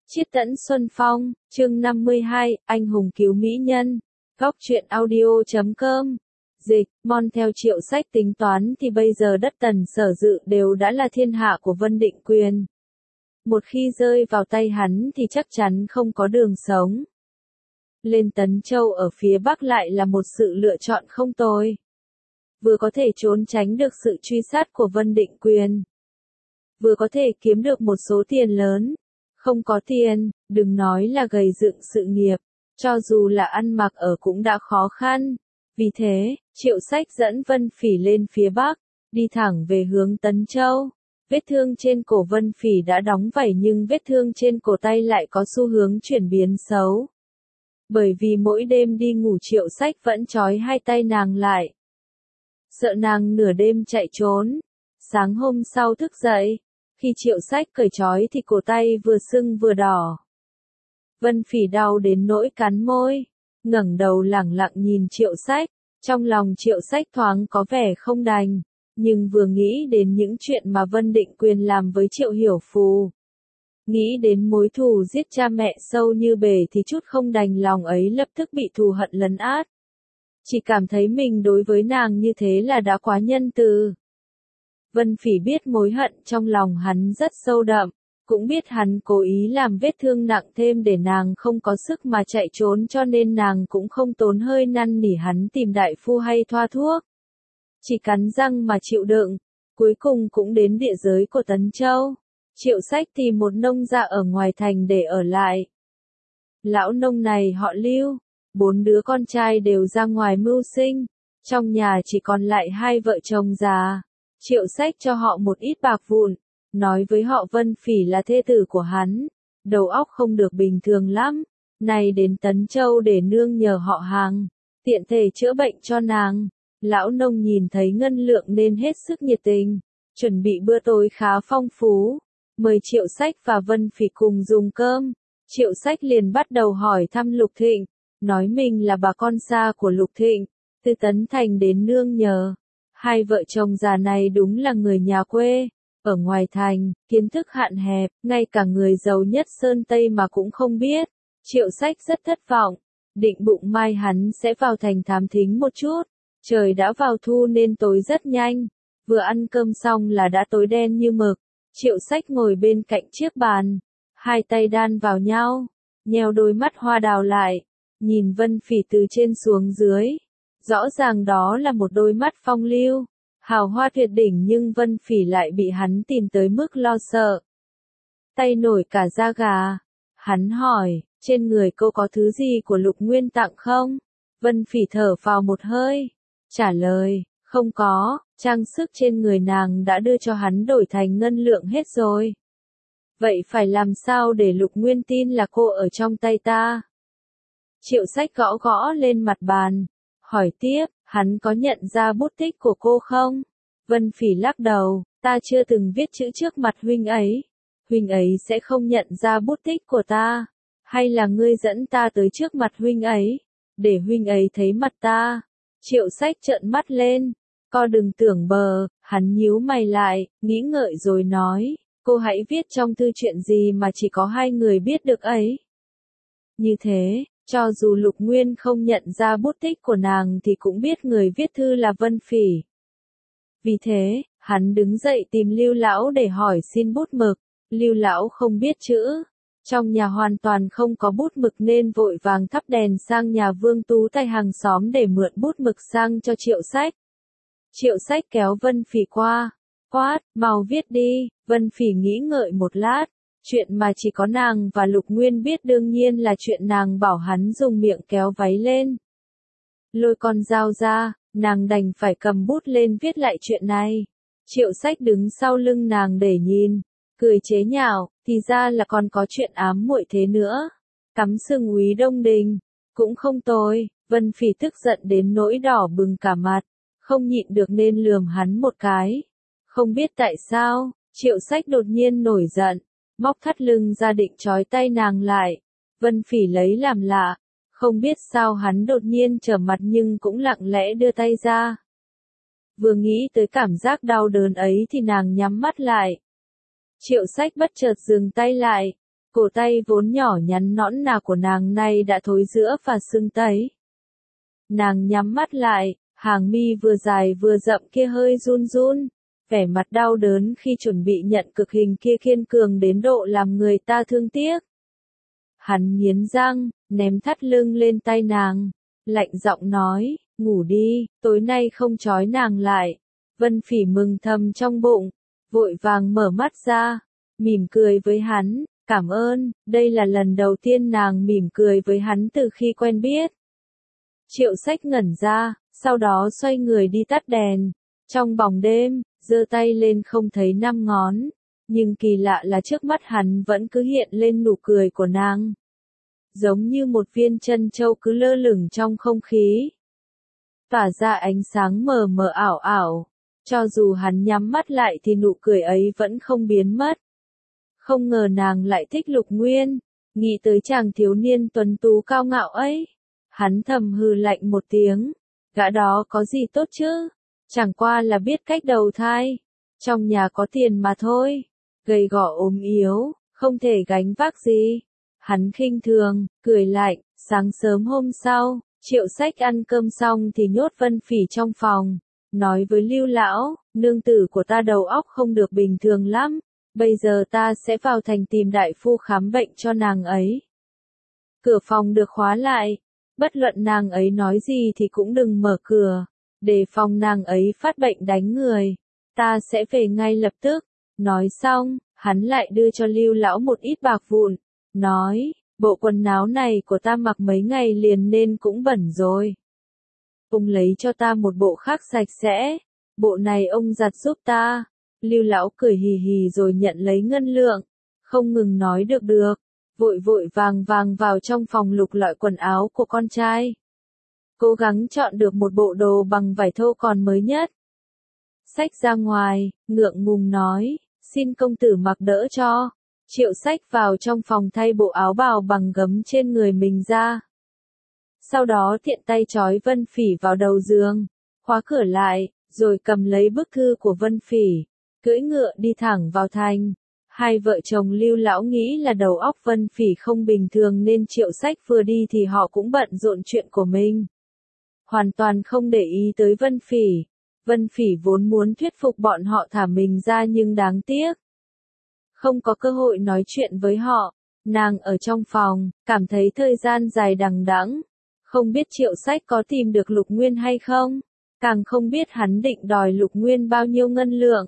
Chiết Tẫn Xuân Phong, chương 52, Anh hùng cứu mỹ nhân. Góc truyện audio.com. Dịch, mon theo Triệu Sách tính toán thì bây giờ đất Tần Sở Dự đều đã là thiên hạ của Vân Định Quyền. Một khi rơi vào tay hắn thì chắc chắn không có đường sống. Lên Tấn Châu ở phía Bắc lại là một sự lựa chọn không tồi. Vừa có thể trốn tránh được sự truy sát của Vân Định Quyền, vừa có thể kiếm được một số tiền lớn. Không có tiền, đừng nói là gầy dựng sự nghiệp, cho dù là ăn mặc ở cũng đã khó khăn. Vì thế, Triệu Sách dẫn Vân Phỉ lên phía Bắc, đi thẳng về hướng Tấn Châu. Vết thương trên cổ Vân Phỉ đã đóng vảy nhưng vết thương trên cổ tay lại có xu hướng chuyển biến xấu. Bởi vì mỗi đêm đi ngủ Triệu Sách vẫn trói hai tay nàng lại, sợ nàng nửa đêm chạy trốn. Sáng hôm sau thức dậy, khi Triệu Sách cởi trói thì cổ tay vừa sưng vừa đỏ. Vân Phỉ đau đến nỗi cắn môi, ngẩng đầu lẳng lặng nhìn Triệu Sách. Trong lòng Triệu Sách thoáng có vẻ không đành, nhưng vừa nghĩ đến những chuyện mà Vân Định Quyền làm với Triệu Hiểu Phù, nghĩ đến mối thù giết cha mẹ sâu như bể thì chút không đành lòng ấy lập tức bị thù hận lấn át. Chỉ cảm thấy mình đối với nàng như thế là đã quá nhân từ. Vân Phỉ biết mối hận trong lòng hắn rất sâu đậm, cũng biết hắn cố ý làm vết thương nặng thêm để nàng không có sức mà chạy trốn, cho nên nàng cũng không tốn hơi năn nỉ hắn tìm đại phu hay thoa thuốc. Chỉ cắn răng mà chịu đựng, cuối cùng cũng đến địa giới của Tấn Châu. Triệu Sách tìm một nông gia ở ngoài thành để ở lại. Lão nông này họ Lưu, 4 đứa con trai đều ra ngoài mưu sinh, trong nhà chỉ còn lại 2 vợ chồng già. Triệu Sách cho họ một ít bạc vụn, nói với họ Vân Phỉ là thê tử của hắn, đầu óc không được bình thường lắm, nay đến Tấn Châu để nương nhờ họ hàng, tiện thể chữa bệnh cho nàng. Lão nông nhìn thấy ngân lượng nên hết sức nhiệt tình, chuẩn bị bữa tối khá phong phú, mời Triệu Sách và Vân Phỉ cùng dùng cơm. Triệu Sách liền bắt đầu hỏi thăm Lục Thịnh, nói mình là bà con xa của Lục Thịnh, từ Tấn Thành đến nương nhờ. 2 vợ chồng già này đúng là người nhà quê, ở ngoài thành, kiến thức hạn hẹp, ngay cả người giàu nhất Sơn Tây mà cũng không biết. Triệu Sách rất thất vọng, định bụng mai hắn sẽ vào thành thám thính một chút. Trời đã vào thu nên tối rất nhanh, vừa ăn cơm xong là đã tối đen như mực. Triệu Sách ngồi bên cạnh chiếc bàn, 2 tay đan vào nhau, nheo đôi mắt hoa đào lại, nhìn Vân Phỉ từ trên xuống dưới. Rõ ràng đó là một đôi mắt phong lưu, hào hoa tuyệt đỉnh, nhưng Vân Phỉ lại bị hắn tìm tới mức lo sợ. Tay nổi cả da gà. Hắn hỏi, trên người cô có thứ gì của Lục Nguyên tặng không? Vân Phỉ thở phào một hơi, trả lời, không có, trang sức trên người nàng đã đưa cho hắn đổi thành ngân lượng hết rồi. Vậy phải làm sao để Lục Nguyên tin là cô ở trong tay ta? Triệu Sách gõ gõ lên mặt bàn, hỏi tiếp, hắn có nhận ra bút tích của cô không? Vân Phỉ lắc đầu, ta chưa từng viết chữ trước mặt huynh ấy sẽ không nhận ra bút tích của ta. Hay là ngươi dẫn ta tới trước mặt huynh ấy, để huynh ấy thấy mặt ta? Triệu Sách trợn mắt lên, co đừng tưởng bờ. Hắn nhíu mày lại, nghĩ ngợi rồi nói, cô hãy viết trong thư chuyện gì mà chỉ có 2 người biết được ấy. Như thế, cho dù Lục Nguyên không nhận ra bút tích của nàng thì cũng biết người viết thư là Vân Phỉ. Vì thế, hắn đứng dậy tìm Lưu lão để hỏi xin bút mực. Lưu lão không biết chữ, trong nhà hoàn toàn không có bút mực nên vội vàng thắp đèn sang nhà Vương Tú Tài hàng xóm để mượn bút mực sang cho Triệu Sách. Triệu Sách kéo Vân Phỉ qua, quát, mau viết đi. Vân Phỉ nghĩ ngợi một lát, chuyện mà chỉ có nàng và Lục Nguyên biết đương nhiên là chuyện nàng bảo hắn dùng miệng kéo váy lên. Lôi con dao ra, nàng đành phải cầm bút lên viết lại chuyện này. Triệu Sách đứng sau lưng nàng để nhìn, cười chế nhạo, thì ra là còn có chuyện ám muội thế nữa. Cắm sừng úy Đông Đình, cũng không tồi. Vân Phỉ tức giận đến nỗi đỏ bừng cả mặt, không nhịn được nên lườm hắn một cái. Không biết tại sao, Triệu Sách đột nhiên nổi giận, móc thắt lưng ra định trói tay nàng lại. Vân Phỉ lấy làm lạ, không biết sao hắn đột nhiên trở mặt nhưng cũng lặng lẽ đưa tay ra. Vừa nghĩ tới cảm giác đau đớn ấy thì nàng nhắm mắt lại. Triệu Sách bất chợt dừng tay lại, Cổ tay vốn nhỏ nhắn nõn nà của nàng nay đã thối rữa và sưng tấy. Nàng nhắm mắt lại, hàng mi vừa dài vừa rậm kia hơi run run, vẻ mặt đau đớn khi chuẩn bị nhận cực hình kia kiên cường đến độ làm người ta thương tiếc. Hắn nghiến răng, ném thắt lưng lên tay nàng, lạnh giọng nói, ngủ đi, tối nay không trói nàng lại. Vân Phỉ mừng thầm trong bụng, vội vàng mở mắt ra, mỉm cười với hắn, cảm ơn, đây là lần đầu tiên nàng mỉm cười với hắn từ khi quen biết. Triệu Sách ngẩn ra, sau đó xoay người đi tắt đèn, trong bóng đêm, giơ tay lên không thấy 5 ngón, nhưng kỳ lạ là trước mắt hắn vẫn cứ hiện lên nụ cười của nàng. Giống như một viên trân châu cứ lơ lửng trong không khí, tỏa ra ánh sáng mờ mờ ảo ảo, cho dù hắn nhắm mắt lại thì nụ cười ấy vẫn không biến mất. Không ngờ nàng lại thích Lục Nguyên, nghĩ tới chàng thiếu niên tuấn tú cao ngạo ấy. Hắn thầm hừ lạnh một tiếng, gã đó có gì tốt chứ, chẳng qua là biết cách đầu thai, trong nhà có tiền mà thôi, gầy gò ốm yếu, không thể gánh vác gì. Hắn khinh thường, cười lạnh, sáng sớm hôm sau, Triệu Sách ăn cơm xong thì nhốt Vân Phỉ trong phòng, nói với Lưu lão, nương tử của ta đầu óc không được bình thường lắm, bây giờ ta sẽ vào thành tìm đại phu khám bệnh cho nàng ấy. Cửa phòng được khóa lại, bất luận nàng ấy nói gì thì cũng đừng mở cửa, để phòng nàng ấy phát bệnh đánh người, ta sẽ về ngay lập tức. Nói xong, hắn lại đưa cho Lưu lão một ít bạc vụn, nói, bộ quần áo này của ta mặc mấy ngày liền nên cũng bẩn rồi. Ông lấy cho ta một bộ khác sạch sẽ, bộ này ông giặt giúp ta. Lưu lão cười hì hì rồi nhận lấy ngân lượng, không ngừng nói được được, vội vội vàng vàng vào trong phòng lục lọi quần áo của con trai. Cố gắng chọn được một bộ đồ bằng vải thô còn mới nhất. Sách ra ngoài, ngượng ngùng nói, xin công tử mặc đỡ cho. Triệu Sách vào trong phòng thay bộ áo bào bằng gấm trên người mình ra. Sau đó tiện tay trói Vân Phỉ vào đầu giường, khóa cửa lại, rồi cầm lấy bức thư của Vân Phỉ, cưỡi ngựa đi thẳng vào thành. Hai vợ chồng Lưu lão nghĩ là đầu óc Vân Phỉ không bình thường nên Triệu Sách vừa đi thì họ cũng bận rộn chuyện của mình. Hoàn toàn không để ý tới Vân Phỉ. Vân Phỉ vốn muốn thuyết phục bọn họ thả mình ra nhưng đáng tiếc. Không có cơ hội nói chuyện với họ, nàng ở trong phòng, cảm thấy thời gian dài đằng đẵng, không biết Triệu Sách có tìm được Lục Nguyên hay không, càng không biết hắn định đòi Lục Nguyên bao nhiêu ngân lượng.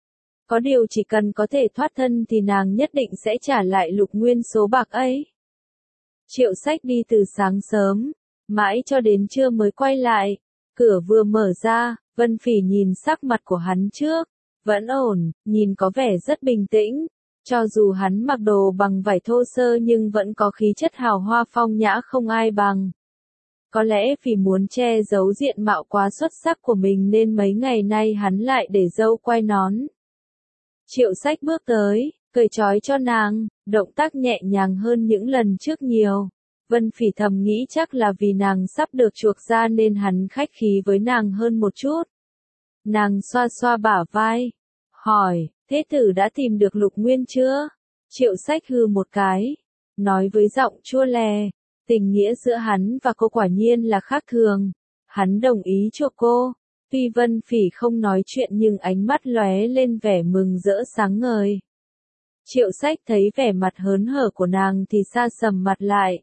Có điều chỉ cần có thể thoát thân thì nàng nhất định sẽ trả lại Lục Nguyên số bạc ấy. Triệu Sách đi từ sáng sớm, mãi cho đến trưa mới quay lại, cửa vừa mở ra, Vân Phỉ nhìn sắc mặt của hắn trước, vẫn ổn, nhìn có vẻ rất bình tĩnh. Cho dù hắn mặc đồ bằng vải thô sơ nhưng vẫn có khí chất hào hoa phong nhã không ai bằng. Có lẽ vì muốn che giấu diện mạo quá xuất sắc của mình nên mấy ngày nay hắn lại để râu quai nón. Triệu Sách bước tới, cởi trói cho nàng, động tác nhẹ nhàng hơn những lần trước nhiều. Vân Phỉ thầm nghĩ chắc là vì nàng sắp được chuộc ra nên hắn khách khí với nàng hơn một chút. Nàng xoa xoa bả vai, hỏi, thế tử đã tìm được Lục Nguyên chưa? Triệu Sách hừ một cái, nói với giọng chua lè, tình nghĩa giữa hắn và cô quả nhiên là khác thường. Hắn đồng ý chuộc cô. Tuy Vân Phỉ không nói chuyện nhưng ánh mắt lóe lên vẻ mừng rỡ sáng ngời. Triệu Sách thấy vẻ mặt hớn hở của nàng thì sa sầm mặt lại.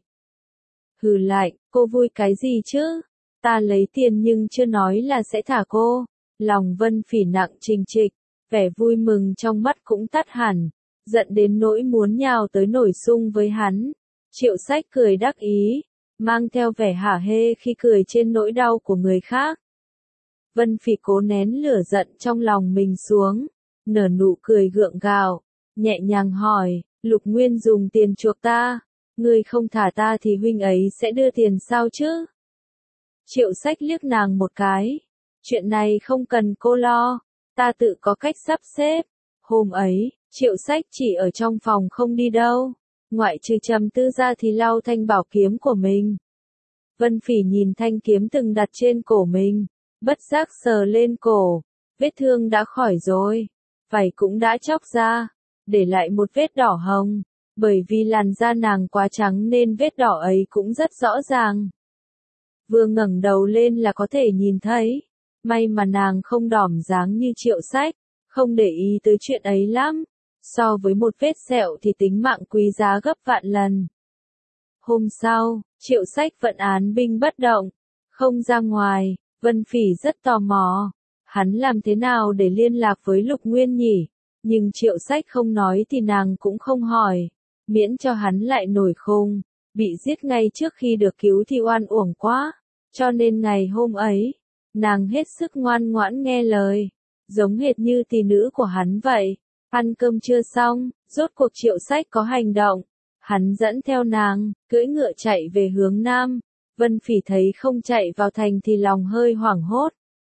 Hừ lạnh, cô vui cái gì chứ? Ta lấy tiền nhưng chưa nói là sẽ thả cô. Lòng Vân Phỉ nặng trịch trịch, vẻ vui mừng trong mắt cũng tắt hẳn, giận đến nỗi muốn nhào tới nổi sung với hắn. Triệu Sách cười đắc ý, mang theo vẻ hả hê khi cười trên nỗi đau của người khác. Vân Phỉ cố nén lửa giận trong lòng mình xuống, nở nụ cười gượng gạo, nhẹ nhàng hỏi, Lục Nguyên dùng tiền chuộc ta, ngươi không thả ta thì huynh ấy sẽ đưa tiền sao chứ? Triệu Sách liếc nàng một cái, chuyện này không cần cô lo, ta tự có cách sắp xếp. Hôm ấy, Triệu Sách chỉ ở trong phòng không đi đâu, ngoại trừ trầm tư ra thì lau thanh bảo kiếm của mình. Vân Phỉ nhìn thanh kiếm từng đặt trên cổ mình, bất giác sờ lên cổ, vết thương đã khỏi rồi, vảy cũng đã chóc ra, để lại một vết đỏ hồng. Bởi vì làn da nàng quá trắng nên vết đỏ ấy cũng rất rõ ràng. Vừa ngẩng đầu lên là có thể nhìn thấy. May mà nàng không đỏm dáng như Triệu Sách, không để ý tới chuyện ấy lắm. So với một vết sẹo thì tính mạng quý giá gấp vạn lần. Hôm sau, Triệu Sách vẫn án binh bất động, không ra ngoài. Vân Phỉ rất tò mò. Hắn làm thế nào để liên lạc với Lục Nguyên nhỉ? Nhưng Triệu Sách không nói thì nàng cũng không hỏi. Miễn cho hắn lại nổi khùng. Bị giết ngay trước khi được cứu thì oan uổng quá. Cho nên ngày hôm ấy, nàng hết sức ngoan ngoãn nghe lời. Giống hệt như tỷ nữ của hắn vậy. Ăn cơm chưa xong, rốt cuộc Triệu Sách có hành động. Hắn dẫn theo nàng, cưỡi ngựa chạy về hướng Nam. Vân Phỉ thấy không chạy vào thành thì lòng hơi hoảng hốt.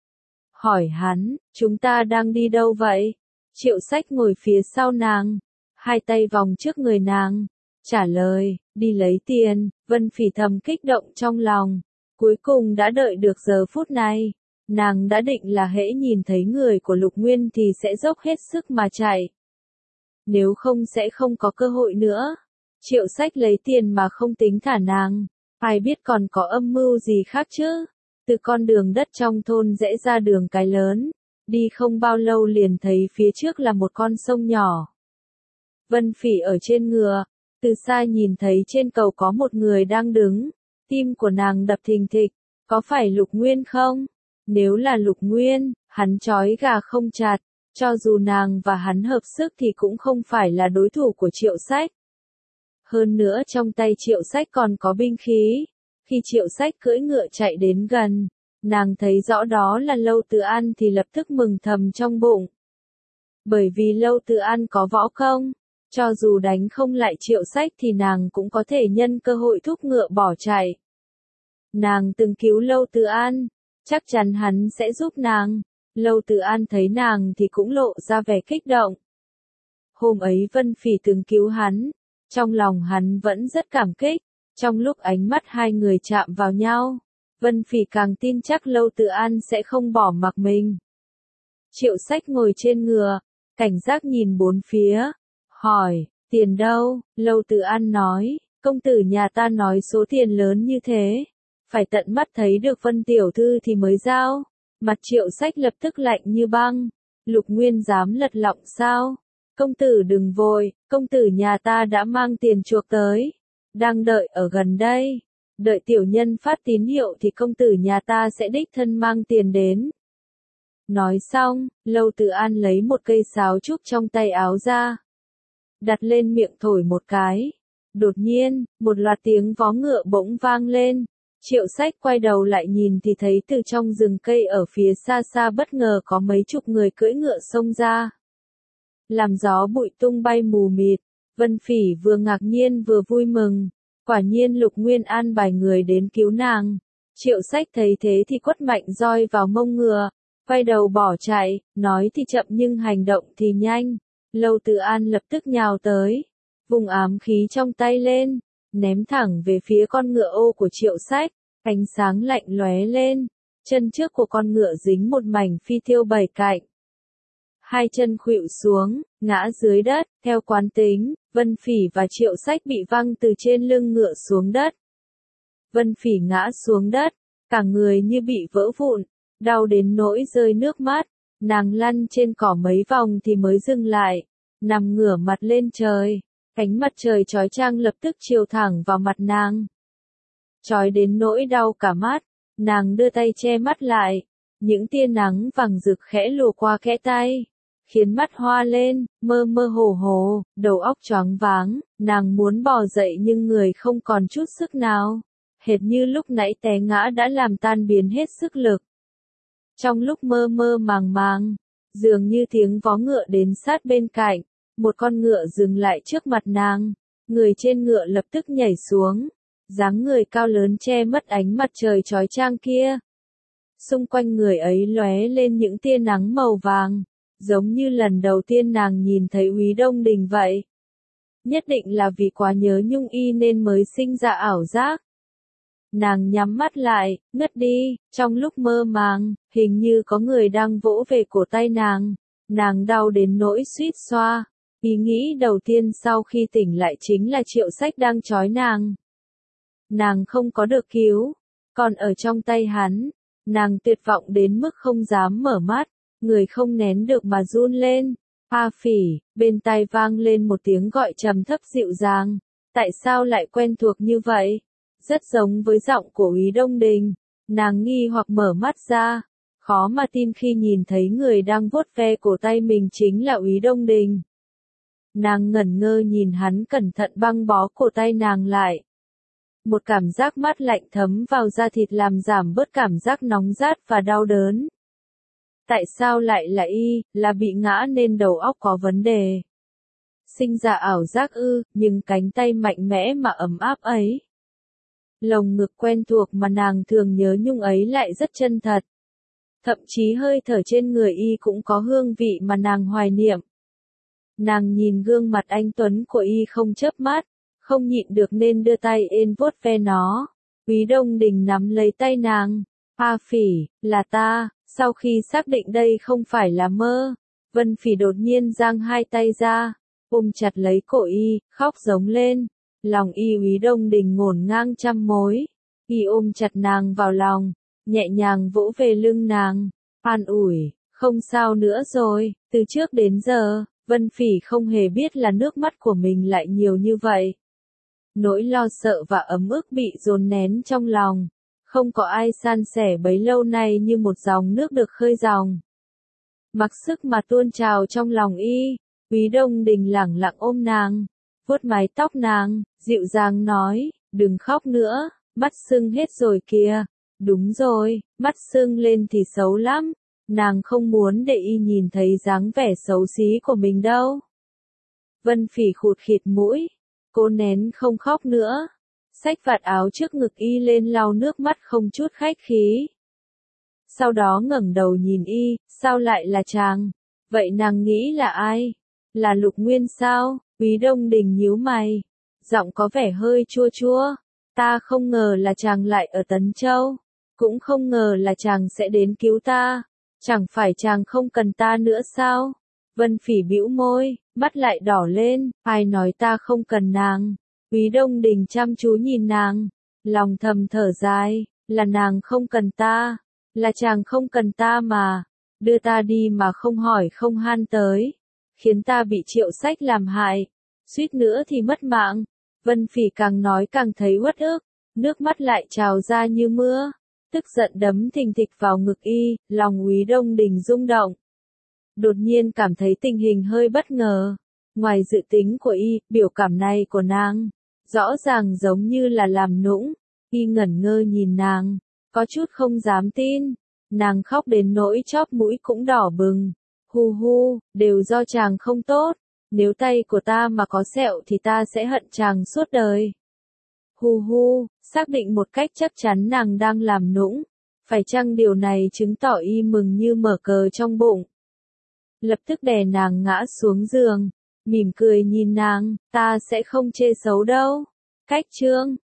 Hỏi hắn, chúng ta đang đi đâu vậy? Triệu Sách ngồi phía sau nàng, hai tay vòng trước người nàng, trả lời, đi lấy tiền. Vân Phỉ thầm kích động trong lòng, cuối cùng đã đợi được giờ phút này. Nàng đã định là hễ nhìn thấy người của Lục Nguyên thì sẽ dốc hết sức mà chạy. Nếu không sẽ không có cơ hội nữa. Triệu Sách lấy tiền mà không tính thả nàng, ai biết còn có âm mưu gì khác chứ. Từ con đường đất trong thôn rẽ ra đường cái lớn, đi không bao lâu liền thấy phía trước là một con sông nhỏ. Vân Phỉ ở trên ngựa, từ xa nhìn thấy trên cầu có một người đang đứng, tim của nàng đập thình thịch, có phải Lục Nguyên không? Nếu là Lục Nguyên, hắn trói gà không chặt, cho dù nàng và hắn hợp sức thì cũng không phải là đối thủ của Triệu Sách. Hơn nữa trong tay Triệu Sách còn có binh khí. Khi Triệu Sách cưỡi ngựa chạy đến gần, nàng thấy rõ đó là Lâu Tự An thì lập tức mừng thầm trong bụng. Bởi vì Lâu Tự An có võ công, cho dù đánh không lại Triệu Sách thì nàng cũng có thể nhân cơ hội thúc ngựa bỏ chạy. Nàng từng cứu Lâu Tự An, chắc chắn hắn sẽ giúp nàng. Lâu Tự An thấy nàng thì cũng lộ ra vẻ kích động. Hôm ấy Vân Phỉ từng cứu hắn, trong lòng hắn vẫn rất cảm kích. Trong lúc ánh mắt hai người chạm vào nhau, Vân Phỉ càng tin chắc Lâu Tự An sẽ không bỏ mặc mình. Triệu Sách ngồi trên ngựa, cảnh giác nhìn bốn phía, hỏi, tiền đâu? Lâu Tự An nói, công tử nhà ta nói số tiền lớn như thế, phải tận mắt thấy được Vân tiểu thư thì mới giao. Mặt Triệu Sách lập tức lạnh như băng. Lục Nguyên dám lật lọng sao? Công tử đừng vội, công tử nhà ta đã mang tiền chuộc tới, đang đợi ở gần đây. Đợi tiểu nhân phát tín hiệu thì công tử nhà ta sẽ đích thân mang tiền đến. Nói xong, Lâu Tự An lấy một cây sáo trúc trong tay áo ra, đặt lên miệng thổi một cái. Đột nhiên, một loạt tiếng vó ngựa bỗng vang lên. Triệu Sách quay đầu lại nhìn thì thấy từ trong rừng cây ở phía xa xa bất ngờ có mấy chục người cưỡi ngựa xông ra. Làm gió bụi tung bay mù mịt, Vân Phỉ vừa ngạc nhiên vừa vui mừng. Quả nhiên Lục Nguyên an bài người đến cứu nàng. Triệu Sách thấy thế thì quất mạnh roi vào mông ngựa, quay đầu bỏ chạy, nói thì chậm nhưng hành động thì nhanh. Lâu Tự An lập tức nhào tới, vùng ám khí trong tay lên, ném thẳng về phía con ngựa ô của Triệu Sách. Ánh sáng lạnh lóe lên, chân trước của con ngựa dính một mảnh phi tiêu bảy cạnh. Hai chân khuỵu xuống, ngã dưới đất. Theo quán tính, Vân Phỉ và Triệu Sách bị văng từ trên lưng ngựa xuống đất. Vân Phỉ ngã xuống đất, cả người như bị vỡ vụn, đau đến nỗi rơi nước mắt. Nàng lăn trên cỏ mấy vòng thì mới dừng lại, nằm ngửa mặt lên trời. Ánh mặt trời chói chang lập tức chiếu thẳng vào mặt nàng, chói đến nỗi đau cả mắt. Nàng đưa tay che mắt lại, những tia nắng vàng rực khẽ lùa qua kẽ tay, khiến mắt hoa lên, mơ mơ hồ hồ, đầu óc choáng váng. Nàng muốn bò dậy nhưng người không còn chút sức nào, hệt như lúc nãy té ngã đã làm tan biến hết sức lực. Trong lúc mơ mơ màng màng, dường như tiếng vó ngựa đến sát bên cạnh, một con ngựa dừng lại trước mặt nàng, người trên ngựa lập tức nhảy xuống, dáng người cao lớn che mất ánh mặt trời chói chang kia. Xung quanh người ấy lóe lên những tia nắng màu vàng, giống như lần đầu tiên nàng nhìn thấy Úy Đông Đình vậy. Nhất định là vì quá nhớ Nhung Y nên mới sinh ra ảo giác. Nàng nhắm mắt lại, ngất đi. Trong lúc mơ màng, hình như có người đang vỗ về cổ tay nàng. Nàng đau đến nỗi suýt xoa. Ý nghĩ đầu tiên sau khi tỉnh lại chính là Triệu Sách đang trói nàng. Nàng không có được cứu, còn ở trong tay hắn, nàng tuyệt vọng đến mức không dám mở mắt, người không nén được mà run lên. A Phỉ, bên tai vang lên một tiếng gọi trầm thấp dịu dàng, tại sao lại quen thuộc như vậy? Rất giống với giọng của Úy Đông Đình, nàng nghi hoặc mở mắt ra, khó mà tin khi nhìn thấy người đang vuốt ve cổ tay mình chính là Úy Đông Đình. Nàng ngẩn ngơ nhìn hắn cẩn thận băng bó cổ tay nàng lại. Một cảm giác mát lạnh thấm vào da thịt làm giảm bớt cảm giác nóng rát và đau đớn. Tại sao lại là y, là bị ngã nên đầu óc có vấn đề? Sinh ra ảo giác ư, nhưng cánh tay mạnh mẽ mà ấm áp ấy. Lồng ngực quen thuộc mà nàng thường nhớ nhung ấy lại rất chân thật. Thậm chí hơi thở trên người y cũng có hương vị mà nàng hoài niệm. Nàng nhìn gương mặt anh tuấn của y không chớp mắt, không nhịn được nên đưa tay ên vuốt ve nó. Úy Đông Đình nắm lấy tay nàng. A Phỉ, là ta. Sau khi xác định đây không phải là mơ, Vân Phỉ đột nhiên giang hai tay ra, ôm chặt lấy cổ y, khóc giống lên. Lòng y Úy Đông Đình ngổn ngang trăm mối. Y ôm chặt nàng vào lòng, nhẹ nhàng vỗ về lưng nàng, an ủi, không sao nữa rồi. Từ trước đến giờ, Vân Phỉ không hề biết là nước mắt của mình lại nhiều như vậy. Nỗi lo sợ và ấm ức bị dồn nén trong lòng. Không có ai san sẻ bấy lâu nay như một dòng nước được khơi dòng. Mặc sức mà tuôn trào trong lòng y, Úy Đông Đình lẳng lặng ôm nàng, vuốt mái tóc nàng, dịu dàng nói, đừng khóc nữa, mắt sưng hết rồi kìa. Đúng rồi, mắt sưng lên thì xấu lắm, nàng không muốn để y nhìn thấy dáng vẻ xấu xí của mình đâu. Vân Phỉ khụt khịt mũi, cô nén không khóc nữa. Xách vạt áo trước ngực y lên lau nước mắt không chút khách khí. Sau đó ngẩng đầu nhìn y, sao lại là chàng? Vậy nàng nghĩ là ai? Là Lục Nguyên sao? Úy Đông Đình nhíu mày, giọng có vẻ hơi chua chua. Ta không ngờ là chàng lại ở Tấn Châu, cũng không ngờ là chàng sẽ đến cứu ta. Chẳng phải chàng không cần ta nữa sao? Vân Phỉ bĩu môi, mắt lại đỏ lên, ai nói ta không cần nàng? Úy Đông Đình chăm chú nhìn nàng, lòng thầm thở dài, là nàng không cần ta, là chàng không cần ta mà, đưa ta đi mà không hỏi không han tới, khiến ta bị Triệu Sách làm hại, suýt nữa thì mất mạng. Vân Phỉ càng nói càng thấy uất ức, nước mắt lại trào ra như mưa, tức giận đấm thình thịch vào ngực y, lòng Úy Đông Đình rung động. Đột nhiên cảm thấy tình hình hơi bất ngờ, ngoài dự tính của y, biểu cảm này của nàng rõ ràng giống như là làm nũng. Y ngẩn ngơ nhìn nàng, có chút không dám tin. Nàng khóc đến nỗi chóp mũi cũng đỏ bừng. Hu hu, đều do chàng không tốt. Nếu tay của ta mà có sẹo thì ta sẽ hận chàng suốt đời. Hu hu, xác định một cách chắc chắn nàng đang làm nũng. Phải chăng điều này chứng tỏ y mừng như mở cờ trong bụng. Lập tức đè nàng ngã xuống giường, mỉm cười nhìn nàng, ta sẽ không chê xấu đâu. Cách chương